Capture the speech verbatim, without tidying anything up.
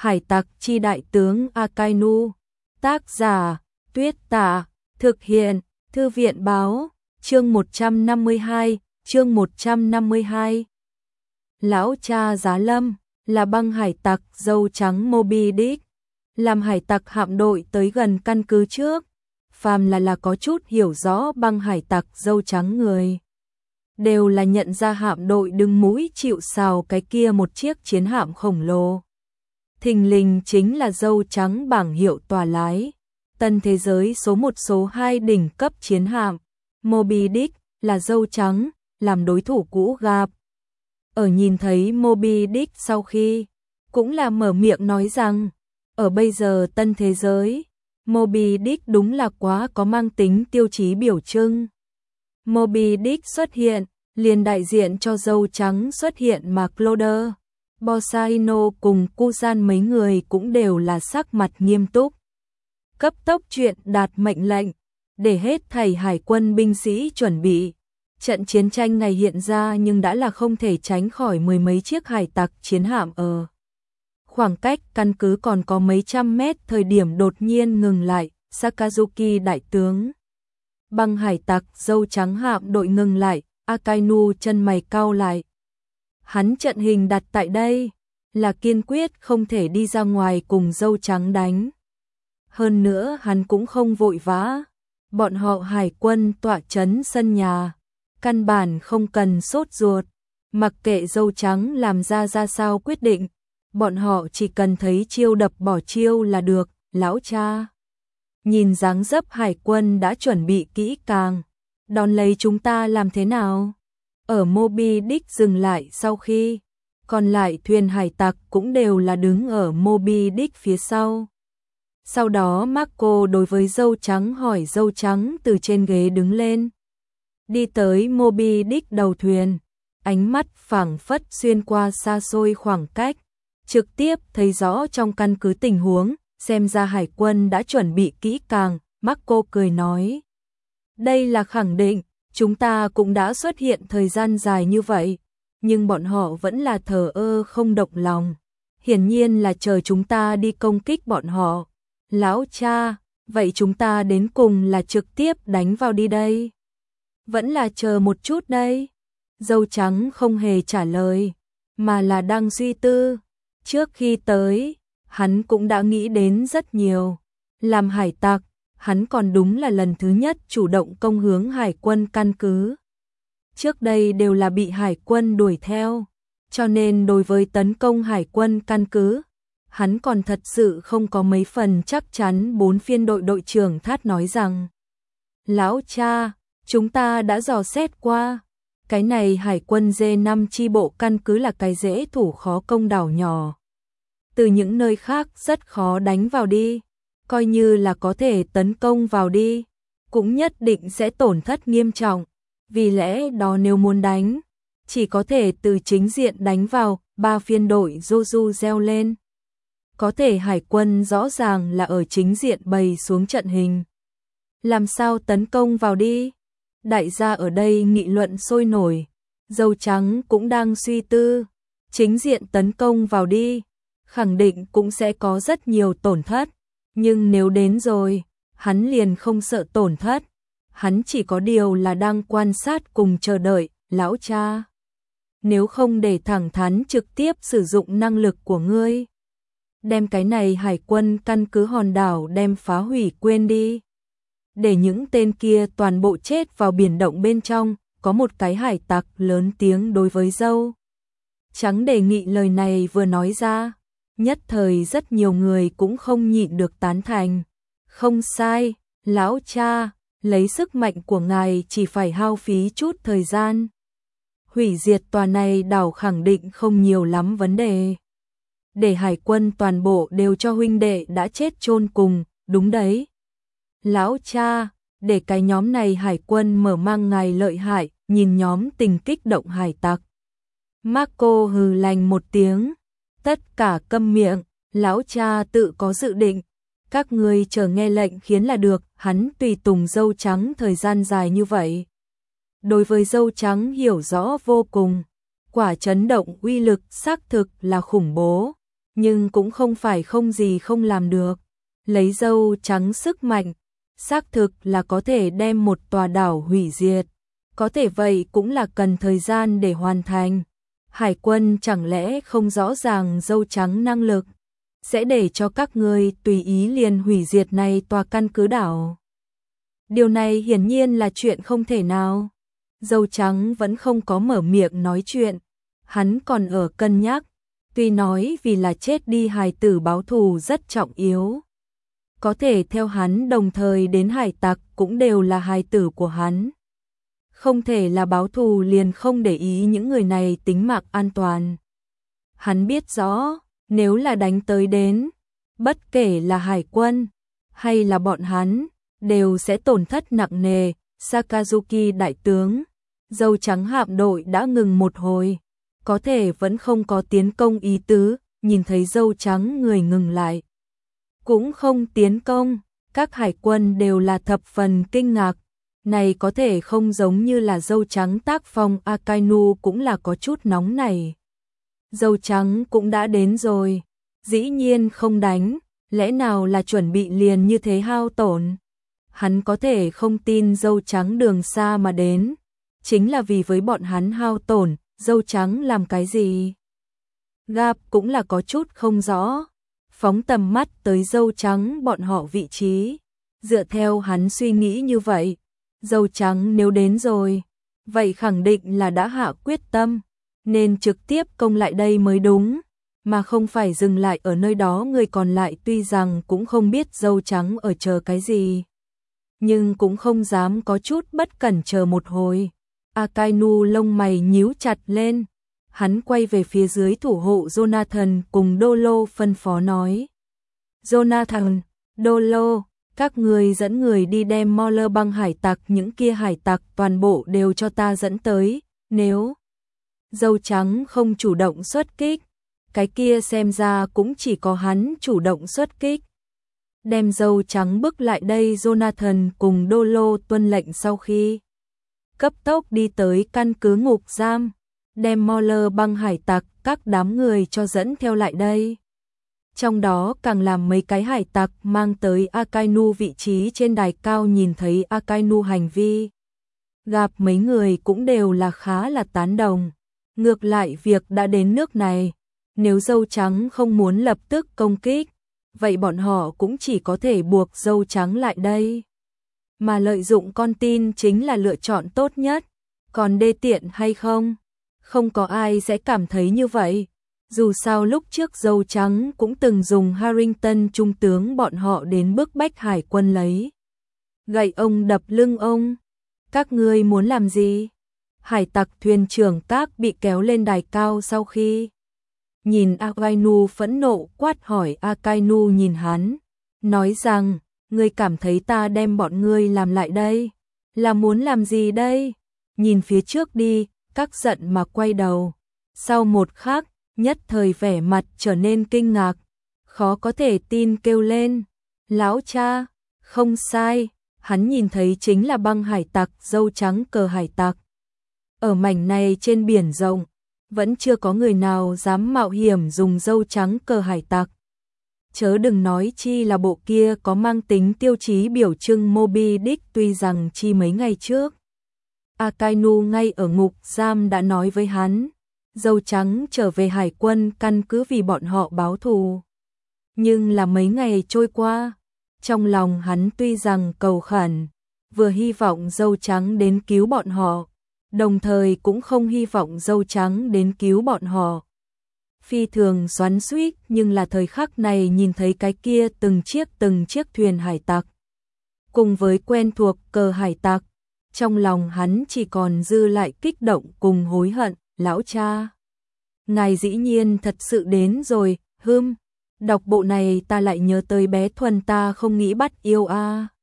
Hải tặc chi đại tướng Akainu. Tác giả, Tuyết Tả. Thực hiện, Thư viện báo. Chương một trăm năm mươi hai, chương một trăm năm mươi hai. Lão cha Giá Lâm, là băng hải tặc dâu trắng Moby Dick. Làm hải tặc hạm đội tới gần căn cứ trước, phàm là là có chút hiểu rõ băng hải tặc dâu trắng người, đều là nhận ra hạm đội đứng mũi chịu sào cái kia một chiếc chiến hạm khổng lồ. Thình lình chính là dâu trắng bảng hiệu tòa lái, tân thế giới số một số hai đỉnh cấp chiến hạm. Moby Dick là dâu trắng, làm đối thủ cũ gặp. Ở nhìn thấy Moby Dick sau khi, cũng là mở miệng nói rằng, ở bây giờ tân thế giới, Moby Dick đúng là quá có mang tính tiêu chí biểu trưng. Moby Dick xuất hiện, liền đại diện cho dâu trắng xuất hiện mà Claude, Bosaino cùng Kusan mấy người cũng đều là sắc mặt nghiêm túc. Cấp tốc chuyện đạt mệnh lệnh, để hết thảy hải quân binh sĩ chuẩn bị. Trận chiến tranh này hiện ra nhưng đã là không thể tránh khỏi mười mấy chiếc hải tặc chiến hạm ở. Khoảng cách căn cứ còn có mấy trăm mét thời điểm đột nhiên ngừng lại, Sakazuki đại tướng. Băng hải tặc dâu trắng hạm đội ngừng lại, Akainu chân mày cau lại. Hắn trận hình đặt tại đây, là kiên quyết không thể đi ra ngoài cùng dâu trắng đánh. Hơn nữa hắn cũng không vội vã, bọn họ hải quân tọa trấn sân nhà, căn bản không cần sốt ruột, mặc kệ dâu trắng làm ra ra sao quyết định, bọn họ chỉ cần thấy chiêu đập bỏ chiêu là được. Lão cha nhìn dáng dấp hải quân đã chuẩn bị kỹ càng, đón lấy chúng ta làm thế nào? Ở Moby Dick dừng lại sau khi, còn lại thuyền hải tặc cũng đều là đứng ở Moby Dick phía sau. Sau đó Marco đối với dâu trắng hỏi, dâu trắng từ trên ghế đứng lên, đi tới Moby Dick đầu thuyền, ánh mắt phảng phất xuyên qua xa xôi khoảng cách, trực tiếp thấy rõ trong căn cứ tình huống, xem ra hải quân đã chuẩn bị kỹ càng. Marco cười nói, đây là khẳng định, chúng ta cũng đã xuất hiện thời gian dài như vậy, nhưng bọn họ vẫn là thờ ơ không động lòng, hiển nhiên là chờ chúng ta đi công kích bọn họ. Lão cha, vậy chúng ta đến cùng là trực tiếp đánh vào đi đây, vẫn là chờ một chút đây? Dâu trắng không hề trả lời, mà là đang suy tư. Trước khi tới, hắn cũng đã nghĩ đến rất nhiều. Làm hải tặc, hắn còn đúng là lần thứ nhất chủ động công hướng hải quân căn cứ. Trước đây đều là bị hải quân đuổi theo, cho nên đối với tấn công hải quân căn cứ, hắn còn thật sự không có mấy phần chắc chắn. Bốn phiên đội đội trưởng Thát nói rằng, lão cha, chúng ta đã dò xét qua, cái này hải quân D năm chi bộ căn cứ là cái dễ thủ khó công đảo nhỏ. Từ những nơi khác rất khó đánh vào đi, coi như là có thể tấn công vào đi, cũng nhất định sẽ tổn thất nghiêm trọng. Vì lẽ đó nếu muốn đánh, chỉ có thể từ chính diện đánh vào. Ba phiên đội Joju reo lên. Có thể hải quân rõ ràng là ở chính diện bày xuống trận hình, làm sao tấn công vào đi? Đại gia ở đây nghị luận sôi nổi, dâu trắng cũng đang suy tư, chính diện tấn công vào đi, khẳng định cũng sẽ có rất nhiều tổn thất, nhưng nếu đến rồi, hắn liền không sợ tổn thất, hắn chỉ có điều là đang quan sát cùng chờ đợi. Lão cha, nếu không để thẳng thắn trực tiếp sử dụng năng lực của ngươi, đem cái này hải quân căn cứ hòn đảo đem phá hủy quên đi, để những tên kia toàn bộ chết vào biển động bên trong. Có một cái hải tặc lớn tiếng đối với dâu trắng đề nghị. Lời này vừa nói ra, nhất thời rất nhiều người cũng không nhịn được tán thành. Không sai, lão cha, lấy sức mạnh của ngài chỉ phải hao phí chút thời gian, hủy diệt tòa này đảo khẳng định không nhiều lắm vấn đề. Để hải quân toàn bộ đều cho huynh đệ đã chết chôn cùng, đúng đấy. Lão cha, để cái nhóm này hải quân mở mang ngài lợi hại, nhìn nhóm tình kích động hải tặc. Marco hừ lành một tiếng, tất cả câm miệng, lão cha tự có dự định, các ngươi chờ nghe lệnh khiến là được. Hắn tùy tùng dâu trắng thời gian dài như vậy, đối với dâu trắng hiểu rõ vô cùng, quả chấn động uy lực xác thực là khủng bố. nhưng cũng không phải không gì không làm được. Lấy dâu trắng sức mạnh, xác thực là có thể đem một tòa đảo hủy diệt. Có thể vậy cũng là cần thời gian để hoàn thành. Hải quân chẳng lẽ không rõ ràng dâu trắng năng lực, sẽ để cho các ngươi tùy ý liền hủy diệt này tòa căn cứ đảo. Điều này hiển nhiên là chuyện không thể nào. Dâu trắng vẫn không có mở miệng nói chuyện, hắn còn ở cân nhắc, tuy nói vì là chết đi hài tử báo thù rất trọng yếu. Có thể theo hắn đồng thời đến hải tặc cũng đều là hài tử của hắn. Không thể là báo thù liền không để ý những người này tính mạng an toàn. Hắn biết rõ, nếu là đánh tới đến, bất kể là hải quân hay là bọn hắn, đều sẽ tổn thất nặng nề. Sakazuki đại tướng, dâu trắng hạm đội đã ngừng một hồi, có thể vẫn không có tiến công ý tứ, nhìn thấy dâu trắng người ngừng lại. Cũng không tiến công, các hải quân đều là thập phần kinh ngạc. Này có thể không giống như là dâu trắng tác phong, Akainu cũng là có chút nóng này. Dâu trắng cũng đã đến rồi, dĩ nhiên không đánh, lẽ nào là chuẩn bị liền như thế hao tổn. Hắn có thể không tin dâu trắng đường xa mà đến, chính là vì với bọn hắn hao tổn, dâu trắng làm cái gì? Gap cũng là có chút không rõ, phóng tầm mắt tới dâu trắng bọn họ vị trí, dựa theo hắn suy nghĩ như vậy. Dâu trắng nếu đến rồi, vậy khẳng định là đã hạ quyết tâm, nên trực tiếp công lại đây mới đúng, mà không phải dừng lại ở nơi đó. Người còn lại tuy rằng cũng không biết dâu trắng ở chờ cái gì, nhưng cũng không dám có chút bất cẩn chờ một hồi. Akainu lông mày nhíu chặt lên, hắn quay về phía dưới thủ hộ Jonathan cùng Dolo phân phó nói. Jonathan, Dolo, các người dẫn người đi đem Moller băng hải tặc, những kia hải tặc toàn bộ đều cho ta dẫn tới, nếu dâu trắng không chủ động xuất kích, cái kia xem ra cũng chỉ có hắn chủ động xuất kích. Đem dâu trắng bức lại đây. Jonathan cùng Dolo tuân lệnh sau khi cấp tốc đi tới căn cứ ngục giam, đem Moller băng hải tặc các đám người cho dẫn theo lại đây. Trong đó càng làm mấy cái hải tặc mang tới Akainu vị trí trên đài cao, nhìn thấy Akainu hành vi, gặp mấy người cũng đều là khá là tán đồng. Ngược lại việc đã đến nước này, nếu dâu trắng không muốn lập tức công kích, vậy bọn họ cũng chỉ có thể buộc dâu trắng lại đây. Mà lợi dụng con tin chính là lựa chọn tốt nhất, còn đê tiện hay không? Không có ai sẽ cảm thấy như vậy. Dù sao lúc trước dâu trắng cũng từng dùng Harrington trung tướng bọn họ đến bức bách hải quân lấy gậy ông đập lưng ông. Các ngươi muốn làm gì? Hải tặc thuyền trưởng các bị kéo lên đài cao sau khi nhìn Akainu phẫn nộ quát hỏi. Akainu nhìn hắn, nói rằng, ngươi cảm thấy ta đem bọn ngươi làm lại đây, là muốn làm gì đây? Nhìn phía trước đi, các giận mà quay đầu. Sau một khắc, nhất thời vẻ mặt trở nên kinh ngạc, khó có thể tin kêu lên. Lão cha, không sai, hắn nhìn thấy chính là băng hải tặc dâu trắng cờ hải tặc. Ở mảnh này trên biển rộng, vẫn chưa có người nào dám mạo hiểm dùng dâu trắng cờ hải tặc. Chớ đừng nói chi là bộ kia có mang tính tiêu chí biểu trưng Moby Dick. Tuy rằng chi mấy ngày trước, Akainu ngay ở ngục giam đã nói với hắn, dâu trắng trở về hải quân căn cứ vì bọn họ báo thù. Nhưng là mấy ngày trôi qua, trong lòng hắn tuy rằng cầu khẩn, vừa hy vọng dâu trắng đến cứu bọn họ, đồng thời cũng không hy vọng dâu trắng đến cứu bọn họ. Phi thường xoắn xuýt, nhưng là thời khắc này nhìn thấy cái kia từng chiếc từng chiếc thuyền hải tặc, cùng với quen thuộc cờ hải tặc, trong lòng hắn chỉ còn dư lại kích động cùng hối hận. Lão cha, ngài dĩ nhiên thật sự đến rồi. Hừm, đọc bộ này ta lại nhớ tới bé Thuần, ta không nghĩ bắt yêu a. À.